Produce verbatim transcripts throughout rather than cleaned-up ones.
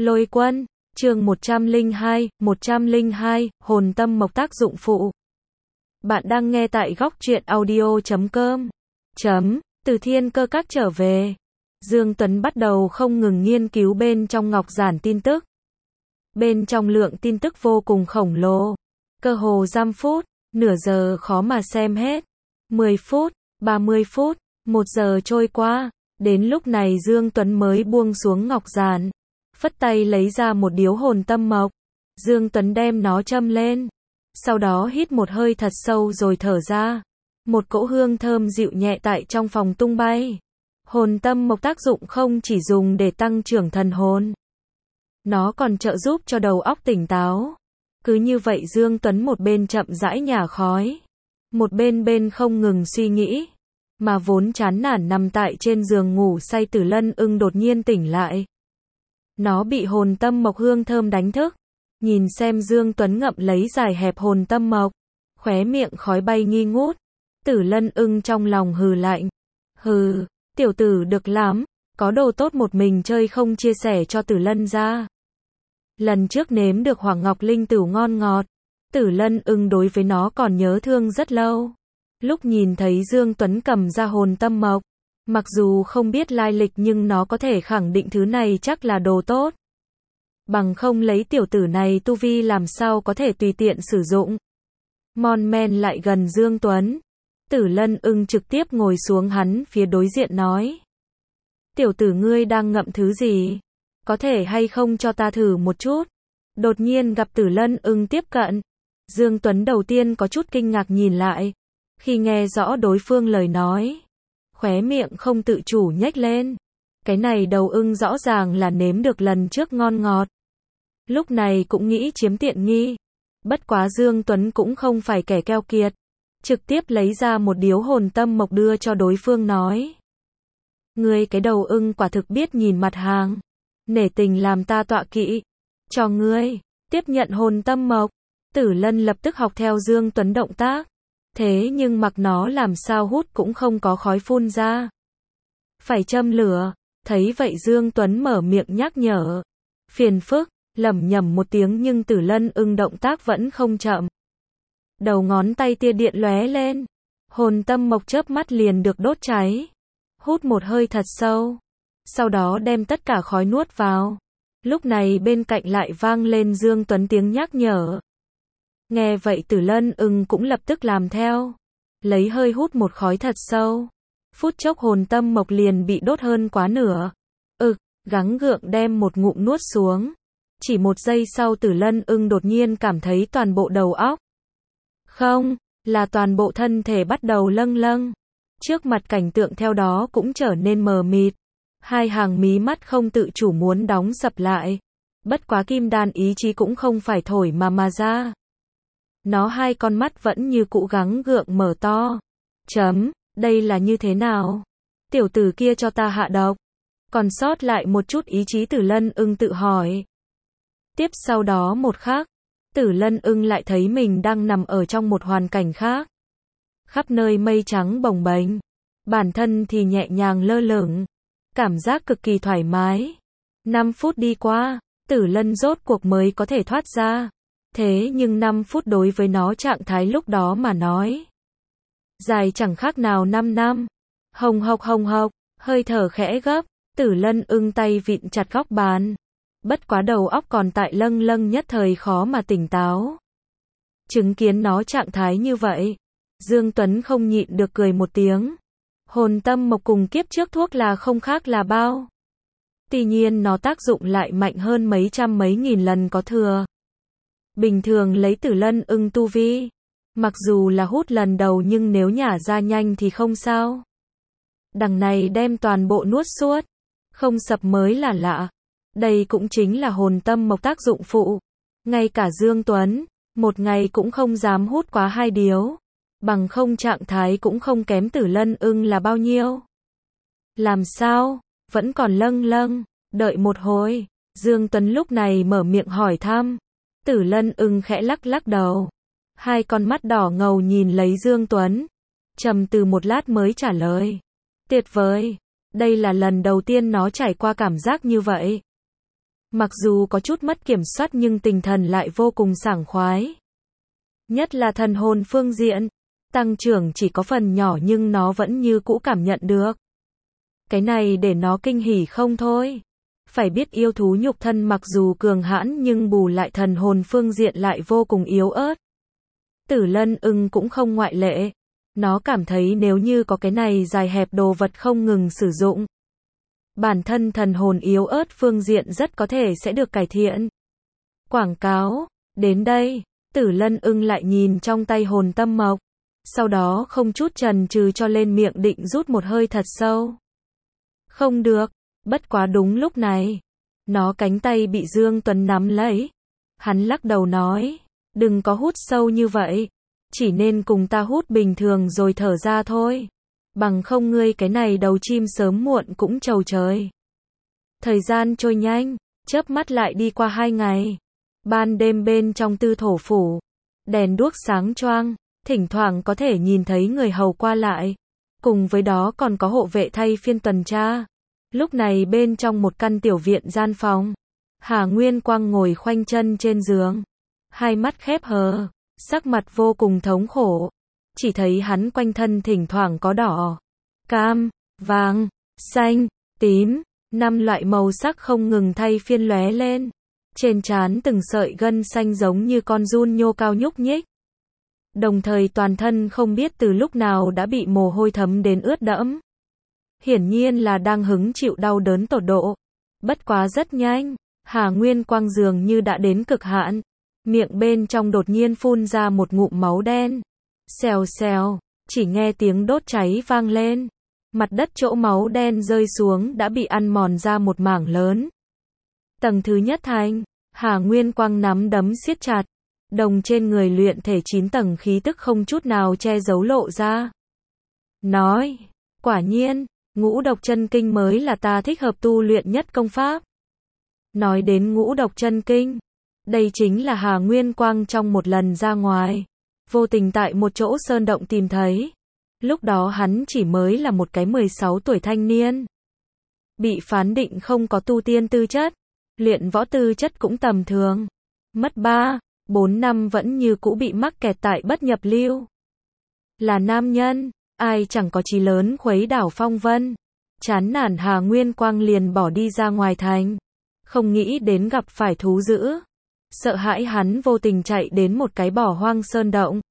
Lôi Quân, chương một trăm lẻ hai, một trăm lẻ hai, hồn tâm mộc tác dụng phụ. Bạn đang nghe tại góc truyện audio chấm com. Chấm, từ thiên cơ các trở về. Dương Tuấn bắt đầu không ngừng nghiên cứu bên trong ngọc giản tin tức. Bên trong lượng tin tức vô cùng khổng lồ. Cơ hồ giây phút, nửa giờ khó mà xem hết. mười phút, ba mươi phút, một giờ trôi qua. Đến lúc này Dương Tuấn mới buông xuống ngọc giản. Phất tay lấy ra một điếu hồn tâm mộc. Dương Tuấn đem nó châm lên. Sau đó hít một hơi thật sâu rồi thở ra. Một cỗ hương thơm dịu nhẹ tại trong phòng tung bay. Hồn tâm mộc tác dụng không chỉ dùng để tăng trưởng thần hồn. Nó còn trợ giúp cho đầu óc tỉnh táo. Cứ như vậy Dương Tuấn một bên chậm rãi nhả khói. Một bên bên không ngừng suy nghĩ. Mà vốn chán nản nằm tại trên giường ngủ say Tử Lân Ưng đột nhiên tỉnh lại. Nó bị hồn tâm mộc hương thơm đánh thức. Nhìn xem Dương Tuấn ngậm lấy giải hẹp hồn tâm mộc. Khóe miệng khói bay nghi ngút. Tử Lân Ưng trong lòng hừ lạnh. Hừ, tiểu tử được lắm. Có đồ tốt một mình chơi không chia sẻ cho Tử Lân ra. Lần trước nếm được Hoàng Ngọc Linh Tửu ngon ngọt. Tử Lân Ưng đối với nó còn nhớ thương rất lâu. Lúc nhìn thấy Dương Tuấn cầm ra hồn tâm mộc. Mặc dù không biết lai lịch nhưng nó có thể khẳng định thứ này chắc là đồ tốt. Bằng không lấy tiểu tử này tu vi làm sao có thể tùy tiện sử dụng. Mon men lại gần Dương Tuấn. Tử Lân Ưng trực tiếp ngồi xuống hắn phía đối diện nói. Tiểu tử ngươi đang ngậm thứ gì? Có thể hay không cho ta thử một chút? Đột nhiên gặp Tử Lân Ưng tiếp cận. Dương Tuấn đầu tiên có chút kinh ngạc nhìn lại. Khi nghe rõ đối phương lời nói. Khóe miệng không tự chủ nhếch lên. Cái này đầu ưng rõ ràng là nếm được lần trước ngon ngọt. Lúc này cũng nghĩ chiếm tiện nghi. Bất quá Dương Tuấn cũng không phải kẻ keo kiệt. Trực tiếp lấy ra một điếu hồn tâm mộc đưa cho đối phương nói. Ngươi cái đầu ưng quả thực biết nhìn mặt hàng. Nể tình làm ta tọa kỵ. Cho ngươi, tiếp nhận hồn tâm mộc. Tử Lân lập tức học theo Dương Tuấn động tác. Thế nhưng mặc nó làm sao hút cũng không có khói phun ra. Phải châm lửa. Thấy vậy Dương Tuấn mở miệng nhắc nhở. Phiền phức, lẩm nhẩm một tiếng nhưng Tử Lân Ưng động tác vẫn không chậm. Đầu ngón tay tia điện lóe lên. Hồn tâm mộc chớp mắt liền được đốt cháy. Hút một hơi thật sâu. Sau đó đem tất cả khói nuốt vào. Lúc này bên cạnh lại vang lên Dương Tuấn tiếng nhắc nhở. Nghe vậy Tử Lân Ưng cũng lập tức làm theo. Lấy hơi hút một khói thật sâu. Phút chốc hồn tâm mộc liền bị đốt hơn quá nửa. Ực, gắng gượng đem một ngụm nuốt xuống. Chỉ một giây sau Tử Lân Ưng đột nhiên cảm thấy toàn bộ đầu óc. Không, là toàn bộ thân thể bắt đầu lâng lâng. Trước mặt cảnh tượng theo đó cũng trở nên mờ mịt. Hai hàng mí mắt không tự chủ muốn đóng sập lại. Bất quá kim đan ý chí cũng không phải thổi mà mà ra. Nó hai con mắt vẫn như cũ gắng gượng mở to. Chấm, đây là như thế nào? Tiểu tử kia cho ta hạ độc. Còn sót lại một chút ý chí Tử Lân Ưng tự hỏi. Tiếp sau đó một khắc, Tử Lân Ưng lại thấy mình đang nằm ở trong một hoàn cảnh khác. Khắp nơi mây trắng bồng bềnh. Bản thân thì nhẹ nhàng lơ lửng. Cảm giác cực kỳ thoải mái. năm phút đi qua, Tử Lân rốt cuộc mới có thể thoát ra. Thế nhưng năm phút đối với nó trạng thái lúc đó mà nói. Dài chẳng khác nào năm năm. Hồng hộc hồng hộc, hơi thở khẽ gấp, Tử Lân Ưng tay vịn chặt góc bàn. Bất quá đầu óc còn tại lâng lâng nhất thời khó mà tỉnh táo. Chứng kiến nó trạng thái như vậy. Dương Tuấn không nhịn được cười một tiếng. Hồn tâm mộc cùng kiếp trước thuốc là không khác là bao. Tuy nhiên nó tác dụng lại mạnh hơn mấy trăm mấy nghìn lần có thừa. Bình thường lấy Tử Lân Ưng tu vi. Mặc dù là hút lần đầu nhưng nếu nhả ra nhanh thì không sao. Đằng này đem toàn bộ nuốt suốt. Không sập mới là lạ. Đây cũng chính là hồn tâm mộc tác dụng phụ. Ngay cả Dương Tuấn, một ngày cũng không dám hút quá hai điếu. Bằng không trạng thái cũng không kém Tử Lân Ưng là bao nhiêu. Làm sao? Vẫn còn lâng lâng. Đợi một hồi. Dương Tuấn lúc này mở miệng hỏi thăm. Tử Lân Ưng khẽ lắc lắc đầu. Hai con mắt đỏ ngầu nhìn lấy Dương Tuấn. Trầm tư một lát mới trả lời. Tuyệt vời. Đây là lần đầu tiên nó trải qua cảm giác như vậy. Mặc dù có chút mất kiểm soát nhưng tinh thần lại vô cùng sảng khoái. Nhất là thần hồn phương diện, tăng trưởng chỉ có phần nhỏ nhưng nó vẫn như cũ cảm nhận được. Cái này để nó kinh hỉ không thôi. Phải biết yêu thú nhục thân mặc dù cường hãn nhưng bù lại thần hồn phương diện lại vô cùng yếu ớt. Tử lân ưng cũng không ngoại lệ. Nó cảm thấy nếu như có cái này dài hẹp đồ vật không ngừng sử dụng, bản thân thần hồn yếu ớt phương diện rất có thể sẽ được cải thiện. Quảng cáo. Đến đây, Tử lân ưng lại nhìn trong tay hồn tâm mộc. Sau đó không chút chần chừ cho lên miệng định rút một hơi thật sâu. Không được. Bất quá đúng lúc này, nó cánh tay bị Dương Tuấn nắm lấy. Hắn lắc đầu nói, đừng có hút sâu như vậy. Chỉ nên cùng ta hút bình thường rồi thở ra thôi. Bằng không ngươi cái này đầu chim sớm muộn cũng trầu trời. Thời gian trôi nhanh, chớp mắt lại đi qua hai ngày. Ban đêm bên trong Tư Thổ phủ, đèn đuốc sáng choang, thỉnh thoảng có thể nhìn thấy người hầu qua lại. Cùng với đó còn có hộ vệ thay phiên tuần tra. Lúc này bên trong một căn tiểu viện gian phòng, Hà Nguyên Quang ngồi khoanh chân trên giường, hai mắt khép hờ, sắc mặt vô cùng thống khổ. Chỉ thấy hắn quanh thân thỉnh thoảng có đỏ, cam, vàng, xanh, tím, năm loại màu sắc không ngừng thay phiên lóe lên. Trên trán từng sợi gân xanh giống như con giun nhô cao nhúc nhích. Đồng thời toàn thân không biết từ lúc nào đã bị mồ hôi thấm đến ướt đẫm. Hiển nhiên là đang hứng chịu đau đớn tột độ. Bất quá rất nhanh, Hà Nguyên Quang dường như đã đến cực hạn. Miệng bên trong đột nhiên phun ra một ngụm máu đen. Xèo xèo, chỉ nghe tiếng đốt cháy vang lên. Mặt đất chỗ máu đen rơi xuống đã bị ăn mòn ra một mảng lớn. Tầng thứ nhất thành, Hà Nguyên Quang nắm đấm siết chặt. Đồng trên người luyện thể chín tầng khí tức không chút nào che giấu lộ ra. Nói, quả nhiên, ngũ độc chân kinh mới là ta thích hợp tu luyện nhất công pháp. Nói đến ngũ độc chân kinh, đây chính là Hà Nguyên Quang trong một lần ra ngoài, vô tình tại một chỗ sơn động tìm thấy. Lúc đó hắn chỉ mới là một cái mười sáu tuổi thanh niên. Bị phán định không có tu tiên tư chất, luyện võ tư chất cũng tầm thường. Mất ba, bốn năm vẫn như cũ bị mắc kẹt tại bất nhập lưu. Là nam nhân, ai chẳng có chí lớn khuấy đảo phong vân. Chán nản Hà Nguyên Quang liền bỏ đi ra ngoài thành. Không nghĩ đến gặp phải thú dữ. Sợ hãi hắn vô tình chạy đến một cái bỏ hoang sơn động.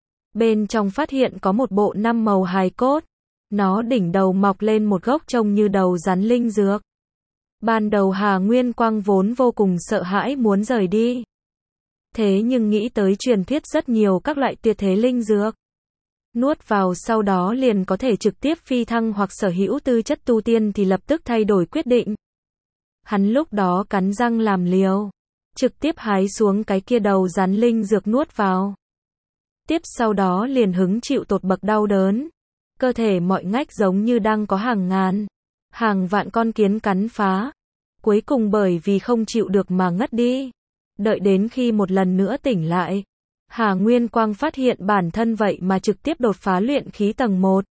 Bên trong phát hiện có một bộ năm màu hài cốt. Nó đỉnh đầu mọc lên một gốc trông như đầu rắn linh dược. Ban đầu Hà Nguyên Quang vốn vô cùng sợ hãi muốn rời đi. Thế nhưng nghĩ tới truyền thuyết rất nhiều các loại tuyệt thế linh dược. Nuốt vào sau đó liền có thể trực tiếp phi thăng hoặc sở hữu tư chất tu tiên thì lập tức thay đổi quyết định. Hắn lúc đó cắn răng làm liều. Trực tiếp hái xuống cái kia đầu rắn linh dược nuốt vào. Tiếp sau đó liền hứng chịu tột bậc đau đớn. Cơ thể mọi ngách giống như đang có hàng ngàn, hàng vạn con kiến cắn phá. Cuối cùng bởi vì không chịu được mà ngất đi. Đợi đến khi một lần nữa tỉnh lại, Hà Nguyên Quang phát hiện bản thân vậy mà trực tiếp đột phá luyện khí tầng một.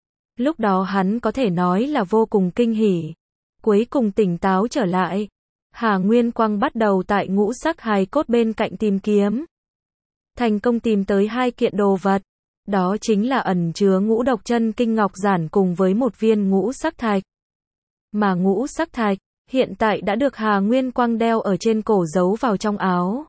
Lúc đó hắn có thể nói là vô cùng kinh hỉ. Cuối cùng tỉnh táo trở lại, Hà Nguyên Quang bắt đầu tại ngũ sắc hài cốt bên cạnh tìm kiếm. Thành công tìm tới hai kiện đồ vật. Đó chính là ẩn chứa ngũ độc chân kinh ngọc giản cùng với một viên ngũ sắc thạch. Mà ngũ sắc thạch, hiện tại đã được Hà Nguyên Quang đeo ở trên cổ giấu vào trong áo.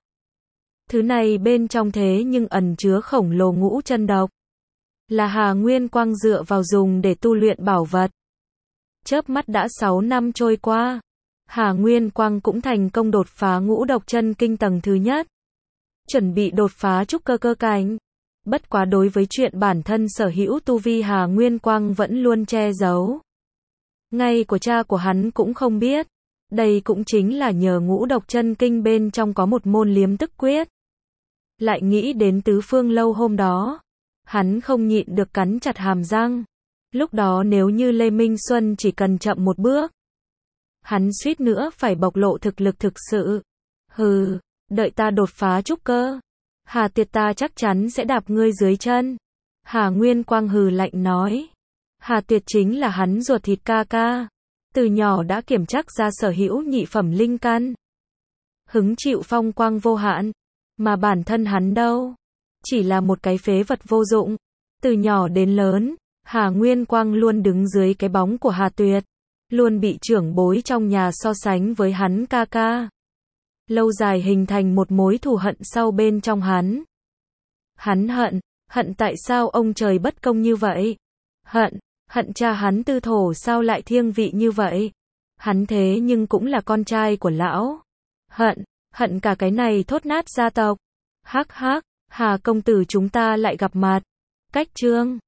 Thứ này bên trong thế nhưng ẩn chứa khổng lồ ngũ chân độc. Là Hà Nguyên Quang dựa vào dùng để tu luyện bảo vật. Chớp mắt đã sáu năm trôi qua. Hà Nguyên Quang cũng thành công đột phá ngũ độc chân kinh tầng thứ nhất. Chuẩn bị đột phá trúc cơ cơ cảnh. Bất quá đối với chuyện bản thân sở hữu tu vi Hà Nguyên Quang vẫn luôn che giấu. Ngay của cha của hắn cũng không biết. Đây cũng chính là nhờ ngũ độc chân kinh bên trong có một môn liếm tức quyết. Lại nghĩ đến tứ phương lâu hôm đó. Hắn không nhịn được cắn chặt hàm răng. Lúc đó nếu như Lê Minh Xuân chỉ cần chậm một bước. Hắn suýt nữa phải bộc lộ thực lực thực sự. Hừ, đợi ta đột phá trúc cơ. Hà Tiệt ta chắc chắn sẽ đạp ngươi dưới chân. Hà Nguyên Quang hừ lạnh nói. Hà Tiệt chính là hắn ruột thịt ca ca. Từ nhỏ đã kiểm chắc ra sở hữu nhị phẩm linh căn. hứng chịu phong quang vô hạn. Mà bản thân hắn đâu? Chỉ là một cái phế vật vô dụng. Từ nhỏ đến lớn, Hà Nguyên Quang luôn đứng dưới cái bóng của Hà Tuyệt. Luôn bị trưởng bối trong nhà so sánh với hắn ca ca. Lâu dài hình thành một mối thù hận sâu bên trong hắn. Hắn hận, hận tại sao ông trời bất công như vậy? Hận, hận cha hắn Tư Thổ sao lại thiêng vị như vậy? Hắn thế nhưng cũng là con trai của lão. Hận, hận cả cái này thốt nát gia tộc. Hắc hắc, Hà công tử chúng ta lại gặp mặt. Cách chương